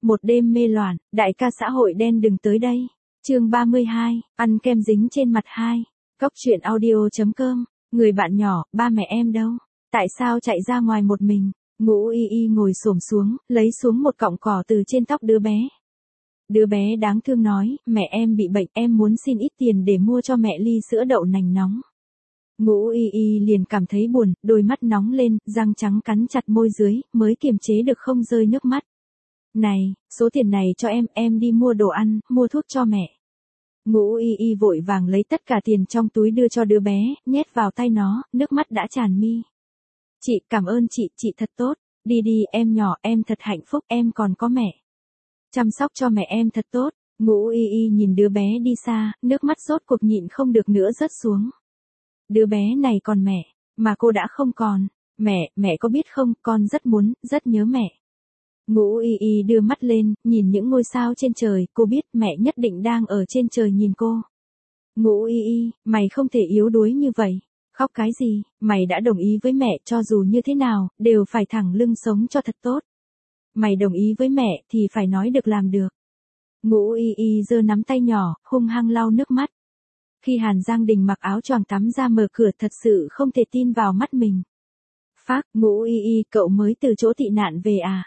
một đêm mê loạn, đại ca xã hội đen đừng tới đây. Chương 32, ăn kem dính trên mặt 2. Cóc truyện audio.com. Người bạn nhỏ, ba mẹ em đâu? Tại sao chạy ra ngoài một mình? Ngũ Y Y ngồi xổm xuống, lấy xuống một cọng cỏ từ trên tóc đứa bé. Đứa bé đáng thương nói, mẹ em bị bệnh, em muốn xin ít tiền để mua cho mẹ ly sữa đậu nành nóng. Ngũ Y Y liền cảm thấy buồn, đôi mắt nóng lên, răng trắng cắn chặt môi dưới, mới kiềm chế được không rơi nước mắt. Này, số tiền này cho em đi mua đồ ăn, mua thuốc cho mẹ. Ngũ Y Y vội vàng lấy tất cả tiền trong túi đưa cho đứa bé, nhét vào tay nó, nước mắt đã tràn mi. Chị, cảm ơn chị thật tốt, đi đi em nhỏ, em thật hạnh phúc, em còn có mẹ. Chăm sóc cho mẹ em thật tốt. Ngũ Y Y nhìn đứa bé đi xa, nước mắt rốt cuộc nhịn không được nữa rớt xuống. Đứa bé này còn mẹ, mà cô đã không còn. Mẹ có biết không, con rất muốn, rất nhớ mẹ. Ngũ Y Y đưa mắt lên, nhìn những ngôi sao trên trời, cô biết mẹ nhất định đang ở trên trời nhìn cô. Ngũ Y Y, mày không thể yếu đuối như vậy. Khóc cái gì, mày đã đồng ý với mẹ, cho dù như thế nào, đều phải thẳng lưng sống cho thật tốt. Mày đồng ý với mẹ thì phải nói được làm được. Ngũ Y Y giơ nắm tay nhỏ, hung hăng lau nước mắt. Khi Hàn Giang Đình mặc áo choàng tắm ra mở cửa thật sự không thể tin vào mắt mình. Phác, Ngũ Y Y, cậu mới từ chỗ tị nạn về à?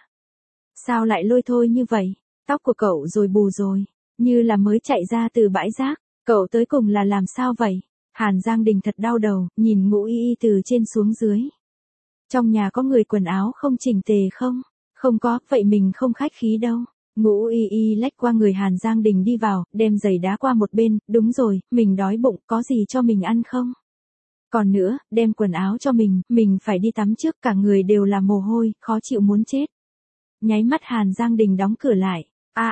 Sao lại lôi thôi như vậy? Tóc của cậu rồi bù rồi, như là mới chạy ra từ bãi rác. Cậu tới cùng là làm sao vậy? Hàn Giang Đình thật đau đầu, nhìn Ngũ Y Y từ trên xuống dưới. Trong nhà có người quần áo không chỉnh tề không? Không có, vậy mình không khách khí đâu. Ngũ Y Y lách qua người Hàn Giang Đình đi vào, đem giày đá qua một bên, đúng rồi, mình đói bụng, có gì cho mình ăn không? Còn nữa, đem quần áo cho mình phải đi tắm trước, cả người đều là mồ hôi, khó chịu muốn chết. Nháy mắt Hàn Giang Đình đóng cửa lại.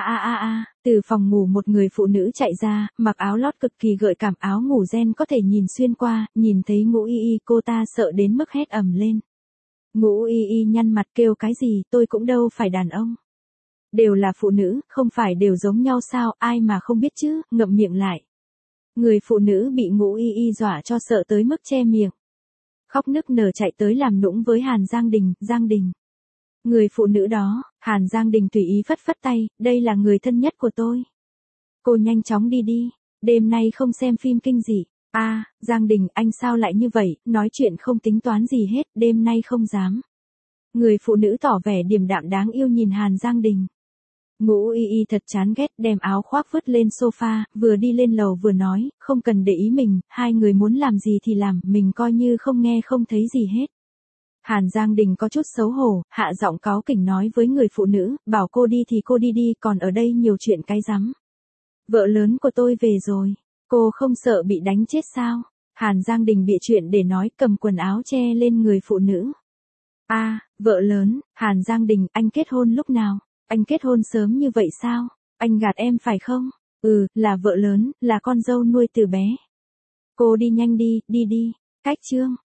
Từ phòng ngủ một người phụ nữ chạy ra, mặc áo lót cực kỳ gợi cảm, áo ngủ ren có thể nhìn xuyên qua, nhìn thấy Ngũ Y Y cô ta sợ đến mức hét ầm lên. Ngũ Y Y nhăn mặt kêu cái gì, tôi cũng đâu phải đàn ông. Đều là phụ nữ, không phải đều giống nhau sao, ai mà không biết chứ, ngậm miệng lại. Người phụ nữ bị Ngũ Y Y dọa cho sợ tới mức che miệng. Khóc nức nở chạy tới làm nũng với Hàn Giang Đình. Người phụ nữ đó, Hàn Giang Đình tùy ý phất phất tay, đây là người thân nhất của tôi. Cô nhanh chóng đi đi, đêm nay không xem phim kinh dị. Giang Đình, anh sao lại như vậy, nói chuyện không tính toán gì hết, đêm nay không dám. Người phụ nữ tỏ vẻ điềm đạm đáng yêu nhìn Hàn Giang Đình. Ngũ Y Y thật chán ghét, đem áo khoác vứt lên sofa, vừa đi lên lầu vừa nói, không cần để ý mình, hai người muốn làm gì thì làm, mình coi như không nghe không thấy gì hết. Hàn Giang Đình có chút xấu hổ, hạ giọng cáu kỉnh nói với người phụ nữ, bảo cô đi thì cô đi đi, còn ở đây nhiều chuyện cái rắm. Vợ lớn của tôi về rồi, cô không sợ bị đánh chết sao? Hàn Giang Đình bịa chuyện để nói, cầm quần áo che lên người phụ nữ. Vợ lớn, Hàn Giang Đình, anh kết hôn lúc nào? Anh kết hôn sớm như vậy sao? Anh gạt em phải không? Là vợ lớn, là con dâu nuôi từ bé. Cô đi nhanh đi, đi. Cách chương.